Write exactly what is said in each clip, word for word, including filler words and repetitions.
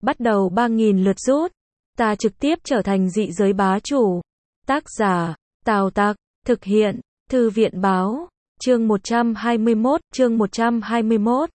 bắt đầu ba nghìn lượt rút. Ta trực tiếp trở thành dị giới bá chủ. Tác giả, Tào Tặc, thực hiện, Thư viện báo, chương một trăm hai mươi mốt, chương một trăm hai mươi mốt.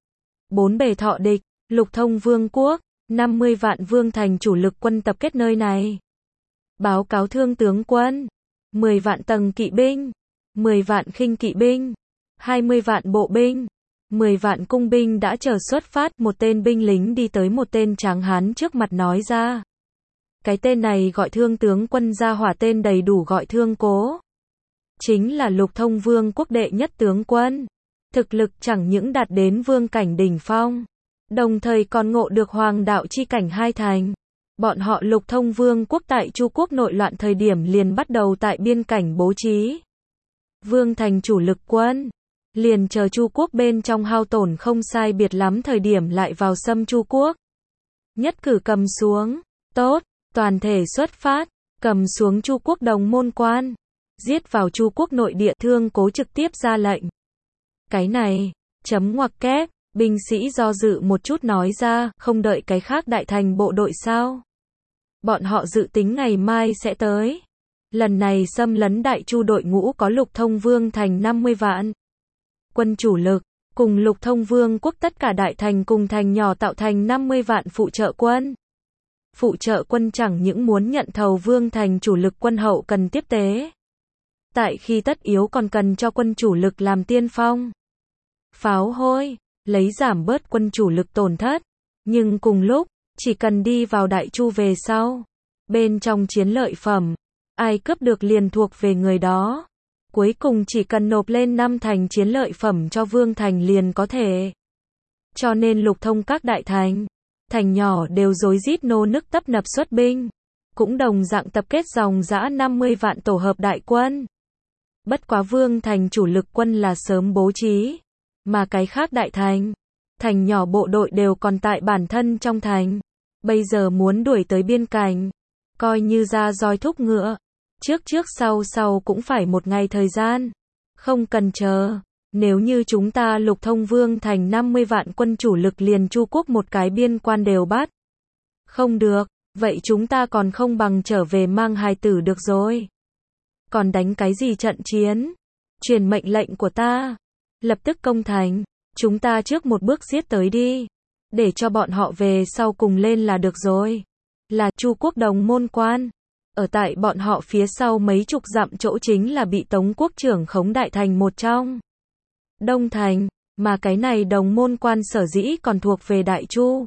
Bốn bề thọ địch, Lục Thông Vương quốc, năm mươi vạn vương thành chủ lực quân tập kết nơi này. Báo cáo thương tướng quân, mười vạn tầng kỵ binh, mười vạn khinh kỵ binh, hai mươi vạn bộ binh, mười vạn cung binh đã chờ xuất phát. Một tên binh lính đi tới một tên tráng hán trước mặt nói ra. Cái tên này gọi thương tướng quân, ra hỏa tên đầy đủ gọi thương cố. Chính là Lục Thông Vương quốc đệ nhất tướng quân. Thực lực chẳng những đạt đến vương cảnh đỉnh phong, đồng thời còn ngộ được hoàng đạo chi cảnh hai thành. Bọn họ Lục Thông Vương quốc tại Chu quốc nội loạn thời điểm liền bắt đầu tại biên cảnh bố trí vương thành chủ lực quân, liền chờ Chu quốc bên trong hao tổn không sai biệt lắm thời điểm lại vào xâm Chu quốc. Nhất cử cầm xuống, tốt, toàn thể xuất phát, cầm xuống Chu quốc đồng môn quan, giết vào Chu quốc nội địa. Thương cố trực tiếp ra lệnh. Cái này, chấm ngoặc kép, binh sĩ do dự một chút nói ra, không đợi cái khác đại thành bộ đội sao? Bọn họ dự tính ngày mai sẽ tới. Lần này xâm lấn Đại Chu đội ngũ có Lục Thông Vương thành năm mươi vạn quân chủ lực, cùng Lục Thông Vương quốc tất cả đại thành cùng thành nhỏ tạo thành năm mươi vạn phụ trợ quân. Phụ trợ quân chẳng những muốn nhận thầu vương thành chủ lực quân hậu cần tiếp tế, tại khi tất yếu còn cần cho quân chủ lực làm tiên phong, pháo hôi, lấy giảm bớt quân chủ lực tổn thất. Nhưng cùng lúc, chỉ cần đi vào Đại Chu về sau, bên trong chiến lợi phẩm, ai cướp được liền thuộc về người đó. Cuối cùng chỉ cần nộp lên năm thành chiến lợi phẩm cho vương thành liền có thể. Cho nên Lục Thông các đại thành, thành nhỏ đều rối rít nô nức tấp nập xuất binh, cũng đồng dạng tập kết dòng dã năm mươi vạn tổ hợp đại quân. Bất quá vương thành chủ lực quân là sớm bố trí, mà cái khác đại thành, thành nhỏ bộ đội đều còn tại bản thân trong thành. Bây giờ muốn đuổi tới biên cảnh, coi như ra roi thúc ngựa, trước trước sau sau cũng phải một ngày thời gian. Không cần chờ, nếu như chúng ta Lục Thông Vương thành năm mươi vạn quân chủ lực liền Chu quốc một cái biên quan đều bắt không được, vậy chúng ta còn không bằng trở về mang hài tử được rồi. Còn đánh cái gì trận chiến? Truyền mệnh lệnh của ta, lập tức công thành, chúng ta trước một bước giết tới đi, để cho bọn họ về sau cùng lên là được rồi. Là Chu quốc đồng môn quan, ở tại bọn họ phía sau mấy chục dặm chỗ chính là bị Tống quốc trưởng khống đại thành một trong Đông thành, mà cái này đồng môn quan sở dĩ còn thuộc về Đại Chu.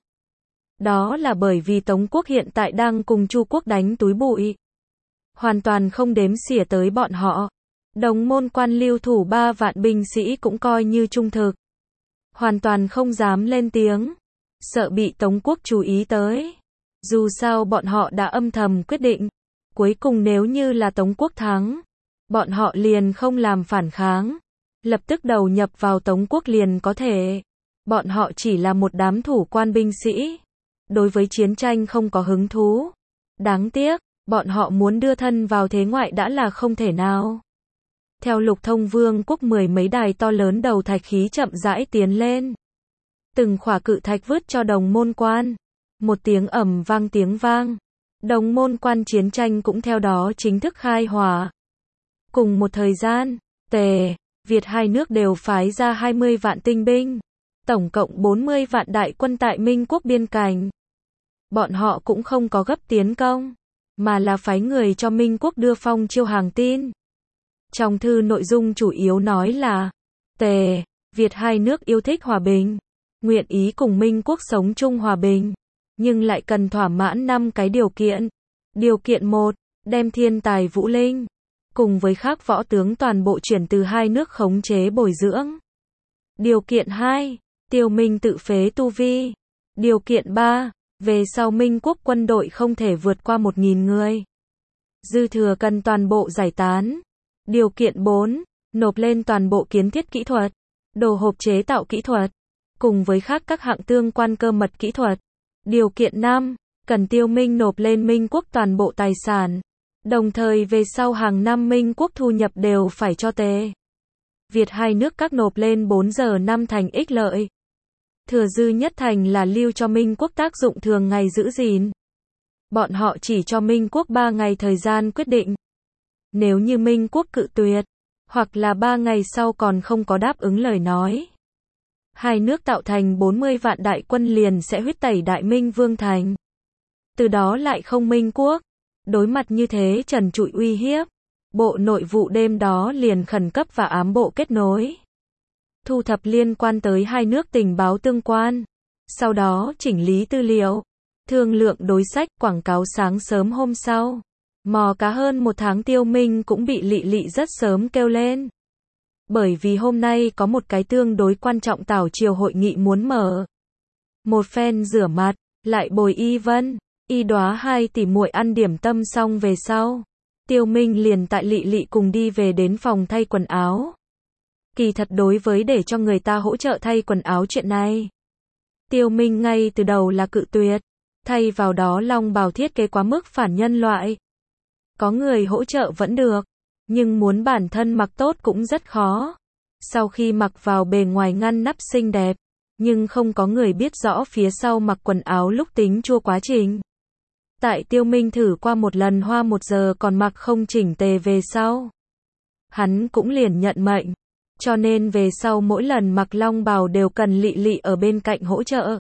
Đó là bởi vì Tống quốc hiện tại đang cùng Chu quốc đánh túi bụi, hoàn toàn không đếm xỉa tới bọn họ. Đồng môn quan lưu thủ ba vạn binh sĩ cũng coi như trung thực, hoàn toàn không dám lên tiếng, sợ bị Tống quốc chú ý tới. Dù sao bọn họ đã âm thầm quyết định, cuối cùng nếu như là Tống quốc thắng, bọn họ liền không làm phản kháng, lập tức đầu nhập vào Tống quốc liền có thể. Bọn họ chỉ là một đám thủ quan binh sĩ, đối với chiến tranh không có hứng thú. Đáng tiếc, bọn họ muốn đưa thân vào thế ngoại đã là không thể nào. Theo Lục Thông Vương quốc mười mấy đài to lớn đầu thạch khí chậm rãi tiến lên. Từng khỏa cự thạch vứt cho đồng môn quan. Một tiếng ầm vang tiếng vang. Đồng môn quan chiến tranh cũng theo đó chính thức khai hỏa. Cùng một thời gian, Tề, Việt hai nước đều phái ra hai mươi vạn tinh binh. Tổng cộng bốn mươi vạn đại quân tại Minh quốc biên cảnh. Bọn họ cũng không có gấp tiến công, mà là phái người cho Minh quốc đưa phong chiêu hàng tin. Trong thư nội dung chủ yếu nói là, Tề, Việt hai nước yêu thích hòa bình, nguyện ý cùng Minh quốc sống chung hòa bình, nhưng lại cần thỏa mãn năm cái điều kiện. Điều kiện một, đem thiên tài vũ linh, cùng với các võ tướng toàn bộ chuyển từ hai nước khống chế bồi dưỡng. Điều kiện hai, tiêu Minh tự phế tu vi. Điều kiện ba, về sau Minh quốc quân đội không thể vượt qua một nghìn người. Dư thừa cần toàn bộ giải tán. Điều kiện bốn, nộp lên toàn bộ kiến thiết kỹ thuật, đồ hộp chế tạo kỹ thuật, cùng với khác các hạng tương quan cơ mật kỹ thuật. Điều kiện năm, cần tiêu Minh nộp lên Minh quốc toàn bộ tài sản, đồng thời về sau hàng năm Minh quốc thu nhập đều phải cho Tề, Việt hai nước các nộp lên bốn giờ năm thành ích lợi. thừa dư nhất thành là lưu cho Minh quốc tác dụng thường ngày giữ gìn. Bọn họ chỉ cho Minh quốc ba ngày thời gian quyết định. Nếu như Minh quốc cự tuyệt, hoặc là ba ngày sau còn không có đáp ứng lời nói, hai nước tạo thành bốn mươi vạn đại quân liền sẽ huyết tẩy Đại Minh Vương thành. Từ đó lại không Minh quốc. Đối mặt như thế trần trụi uy hiếp, Bộ Nội vụ đêm đó liền khẩn cấp và ám bộ kết nối, thu thập liên quan tới hai nước tình báo tương quan, sau đó chỉnh lý tư liệu, thương lượng đối sách, quảng cáo. Sáng sớm hôm sau, mò cá hơn một tháng Tiêu Minh cũng bị Lị Lị rất sớm kêu lên. Bởi vì hôm nay có một cái tương đối quan trọng tảo triều hội nghị muốn mở. Một phen rửa mặt, lại bồi Y Vân, Y Đóa hai tỷ muội ăn điểm tâm xong về sau, Tiêu Minh liền tại Lị Lị cùng đi về đến phòng thay quần áo. Kỳ thật đối với để cho người ta hỗ trợ thay quần áo chuyện này, Tiêu Minh ngay từ đầu là cự tuyệt, thay vào đó long bào thiết kế quá mức phản nhân loại. Có người hỗ trợ vẫn được, nhưng muốn bản thân mặc tốt cũng rất khó. Sau khi mặc vào bề ngoài ngăn nắp xinh đẹp, nhưng không có người biết rõ phía sau mặc quần áo lúc tính chua quá trình. Tại Tiêu Minh thử qua một lần hoa một giờ còn mặc không chỉnh tề về sau, hắn cũng liền nhận mệnh. Cho nên về sau mỗi lần mặc long bào đều cần Lị Lị ở bên cạnh hỗ trợ.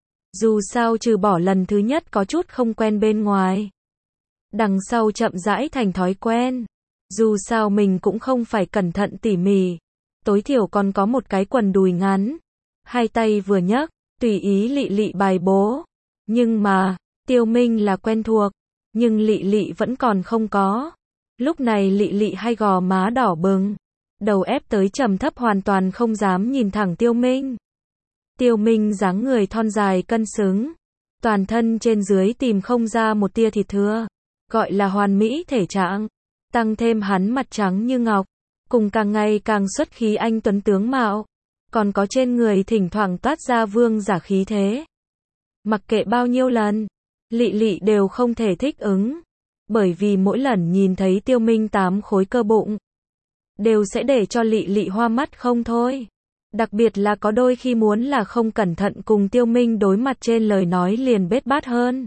Dù sao trừ bỏ lần thứ nhất có chút không quen bên ngoài, đằng sau chậm rãi thành thói quen. Dù sao mình cũng không phải cẩn thận tỉ mỉ, tối thiểu còn có một cái quần đùi ngắn, hai tay vừa nhấc, tùy ý Lị Lị bài bố. Nhưng mà, Tiêu Minh là quen thuộc, nhưng Lị Lị vẫn còn không có. Lúc này Lị Lị hai gò má đỏ bừng, đầu ép tới trầm thấp hoàn toàn không dám nhìn thẳng Tiêu Minh. Tiêu Minh dáng người thon dài cân xứng, toàn thân trên dưới tìm không ra một tia thịt thưa, gọi là hoàn mỹ thể trạng. Tăng thêm hắn mặt trắng như ngọc, cùng càng ngày càng xuất khí anh tuấn tướng mạo, còn có trên người thỉnh thoảng toát ra vương giả khí thế. Mặc kệ bao nhiêu lần, Lị Lị đều không thể thích ứng, bởi vì mỗi lần nhìn thấy Tiêu Minh tám khối cơ bụng, đều sẽ để cho Lị Lị hoa mắt không thôi. Đặc biệt là có đôi khi muốn là không cẩn thận cùng Tiêu Minh đối mặt trên lời nói liền bết bát hơn.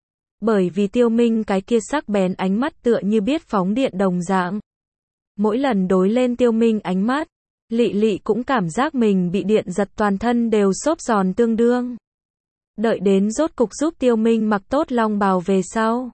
Bởi vì Tiêu Minh cái kia sắc bén ánh mắt tựa như biết phóng điện đồng dạng. Mỗi lần đối lên Tiêu Minh ánh mắt, Lị Lị cũng cảm giác mình bị điện giật toàn thân đều xốp giòn tương đương. Đợi đến rốt cục giúp Tiêu Minh mặc tốt long bào về sau,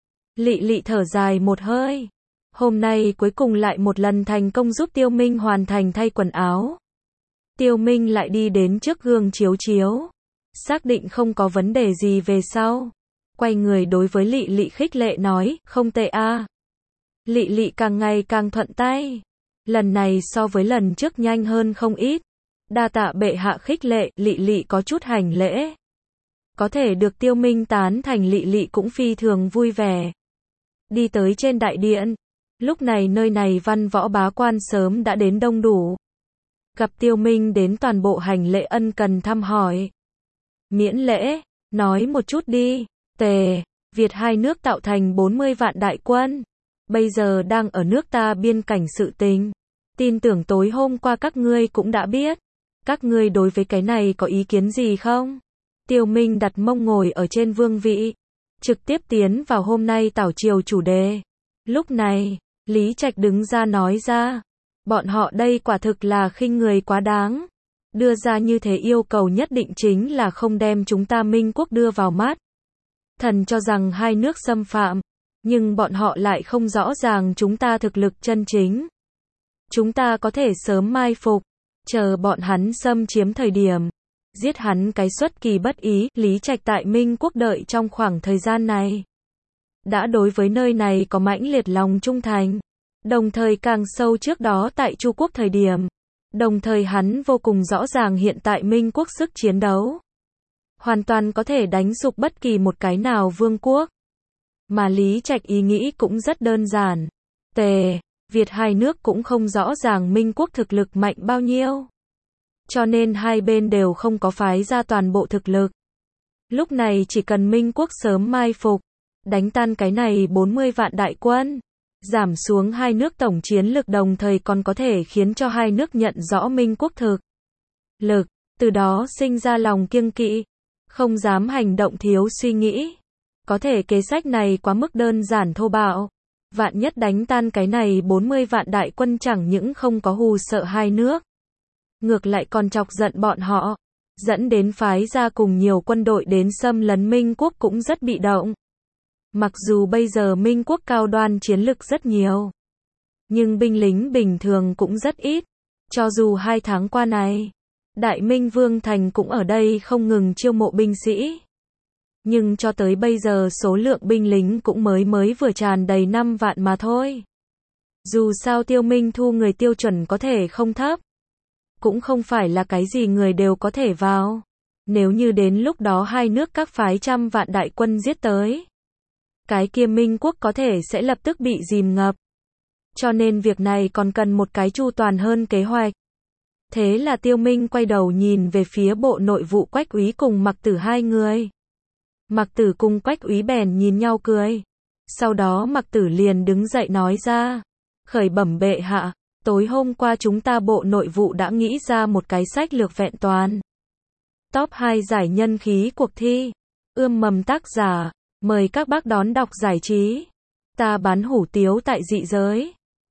Lị Lị thở dài một hơi. Hôm nay cuối cùng lại một lần thành công giúp Tiêu Minh hoàn thành thay quần áo. Tiêu Minh lại đi đến trước gương chiếu chiếu, xác định không có vấn đề gì về sau, quay người đối với Lị Lị khích lệ nói, không tệ a. À. Lị Lị càng ngày càng thuận tay, lần này so với lần trước nhanh hơn không ít. Đa tạ bệ hạ khích lệ, Lị Lị có chút hành lễ. Có thể được Tiêu Minh tán thành, Lị Lị cũng phi thường vui vẻ. Đi tới trên đại điện, lúc này nơi này văn võ bá quan sớm đã đến đông đủ. Gặp Tiêu Minh đến toàn bộ hành lễ ân cần thăm hỏi. Miễn lễ, nói một chút đi. Tề, Việt hai nước tạo thành bốn mươi vạn đại quân, bây giờ đang ở nước ta biên cảnh sự tình. Tin tưởng tối hôm qua các ngươi cũng đã biết. Các ngươi đối với cái này có ý kiến gì không? Tiêu Minh đặt mông ngồi ở trên vương vị, trực tiếp tiến vào hôm nay tảo triều chủ đề. Lúc này, Lý Trạch đứng ra nói ra, bọn họ đây quả thực là khinh người quá đáng. Đưa ra như thế yêu cầu nhất định chính là không đem chúng ta Minh quốc đưa vào mắt. Thần cho rằng hai nước xâm phạm, nhưng bọn họ lại không rõ ràng chúng ta thực lực chân chính. Chúng ta có thể sớm mai phục, chờ bọn hắn xâm chiếm thời điểm, giết hắn cái xuất kỳ bất ý. Lý Trạch tại Minh quốc đợi trong khoảng thời gian này, đã đối với nơi này có mãnh liệt lòng trung thành, đồng thời càng sâu trước đó tại Chu quốc thời điểm. Đồng thời hắn vô cùng rõ ràng hiện tại Minh quốc sức chiến đấu, hoàn toàn có thể đánh sụp bất kỳ một cái nào vương quốc. Mà Lý Trạch ý nghĩ cũng rất đơn giản. Tề, Việt hai nước cũng không rõ ràng Minh quốc thực lực mạnh bao nhiêu. Cho nên hai bên đều không có phái ra toàn bộ thực lực. Lúc này chỉ cần Minh quốc sớm mai phục, đánh tan cái này bốn mươi vạn đại quân, giảm xuống hai nước tổng chiến lực, đồng thời còn có thể khiến cho hai nước nhận rõ Minh quốc thực lực. từ đó sinh ra lòng kiêng kỵ, không dám hành động thiếu suy nghĩ. Có thể kế sách này quá mức đơn giản thô bạo. Vạn nhất đánh tan cái này bốn mươi vạn đại quân chẳng những không có hù sợ hai nước, ngược lại còn chọc giận bọn họ, dẫn đến phái ra cùng nhiều quân đội đến xâm lấn Minh quốc cũng rất bị động. Mặc dù bây giờ Minh quốc cao đoan chiến lực rất nhiều, nhưng binh lính bình thường cũng rất ít. Cho dù hai tháng qua này, Đại Minh Vương Thành cũng ở đây không ngừng chiêu mộ binh sĩ, nhưng cho tới bây giờ số lượng binh lính cũng mới mới vừa tràn đầy năm vạn mà thôi. Dù sao Tiêu Minh thu người tiêu chuẩn có thể không thấp, cũng không phải là cái gì người đều có thể vào. Nếu như đến lúc đó hai nước các phái trăm vạn đại quân giết tới, cái kia Minh quốc có thể sẽ lập tức bị dìm ngập. Cho nên việc này còn cần một cái chu toàn hơn kế hoạch. Thế là Tiêu Minh quay đầu nhìn về phía bộ nội vụ Quách Úy cùng Mặc Tử hai người. Mặc Tử cùng Quách Úy bèn nhìn nhau cười. Sau đó Mặc Tử liền đứng dậy nói ra, khởi bẩm bệ hạ, tối hôm qua chúng ta bộ nội vụ đã nghĩ ra một cái sách lược vẹn toàn. Top hai giải nhân khí cuộc thi. Ươm mầm tác giả, mời các bác đón đọc giải trí. Ta bán hủ tiếu tại dị giới.